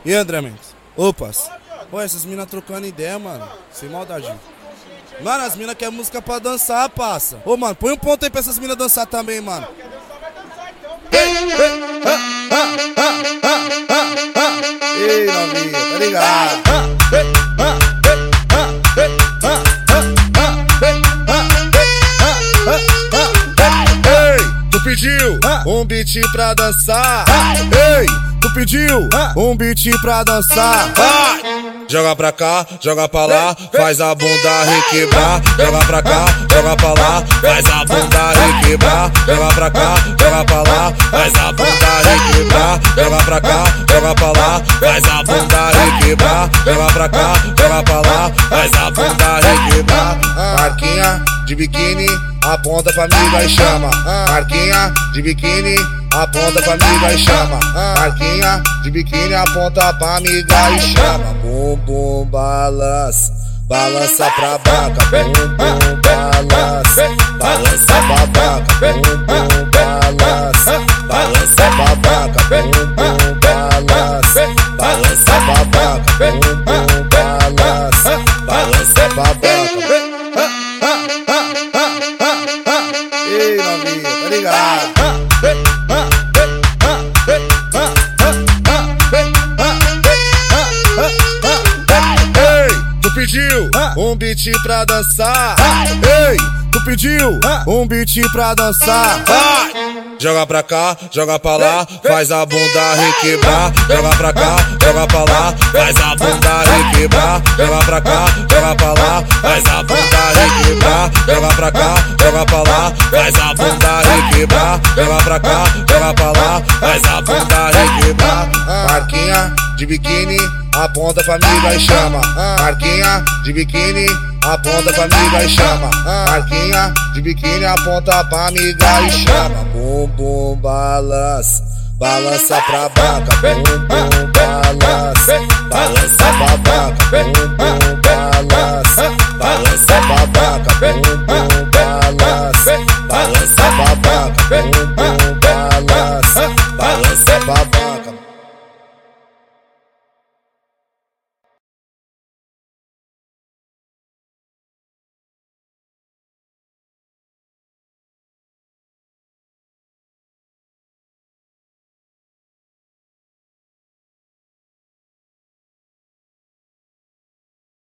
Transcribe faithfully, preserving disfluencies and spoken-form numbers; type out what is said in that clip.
E André Mendes? Opas. Pô, essas minas trocando ideia, mano. Sem maldade. Mano, as minas querem música pra dançar, passa. Ô, mano, põe um ponto aí pra essas minas dançar também, mano. Ei, ei, ah, ah, ah, ah, ah, ah. Ei, novinha, tá ligado? Ah, ei, ah, ei, ah, ei, ah, ah, ah, ah, ah. Ei, tu pediu um beat pra dançar. Ei, tu pediu um beat pra dançar. Vai! Joga pra cá, joga pra lá, faz a bunda requebrar. Joga pra cá, joga pra lá, faz a bunda requebrar. Joga pra cá, joga pra lá, faz a bunda requebrar. Joga pra cá, joga pra lá, faz a bunda requebrar. Joga pra cá, joga pra lá, faz a bunda requebrar. Marquinha de biquíni, aponta pra amiga e chama. Marquinha de biquíni, aponta pra amiga e chama. Marquinha de biquíni, aponta pra amiga e chama. Bum bum balança, balança pra vaca. Bum bum balança, balança pra vaca. Bum bum balança, balança pra vaca. Bum bum balança, balança pra vaca. Bum bum balança, balança pra vaca. Ei, novinha, tá ligado? Tu pediu um beat pra dançar. Ei, tu pediu um beat pra dançar. Vai! Joga pra cá, joga pra lá, faz a bunda requebrar. Joga pra cá, joga pra lá, faz a bunda requebrar. Joga pra cá, joga pra lá, faz a bunda requebrar. Joga pra cá, joga pra lá, faz a bunda requebrar. Joga pra cá, joga pra lá, faz a bunda requebrar. Marquinha de biquíni, aponta pra amiga e chama. Marquinha de biquíni, aponta pra amiga e chama. Marquinha de biquíni, aponta pra amiga e chama. Bum bum balança, balança pra vaca. Bum bum balança, balança pra vaca. Bum bum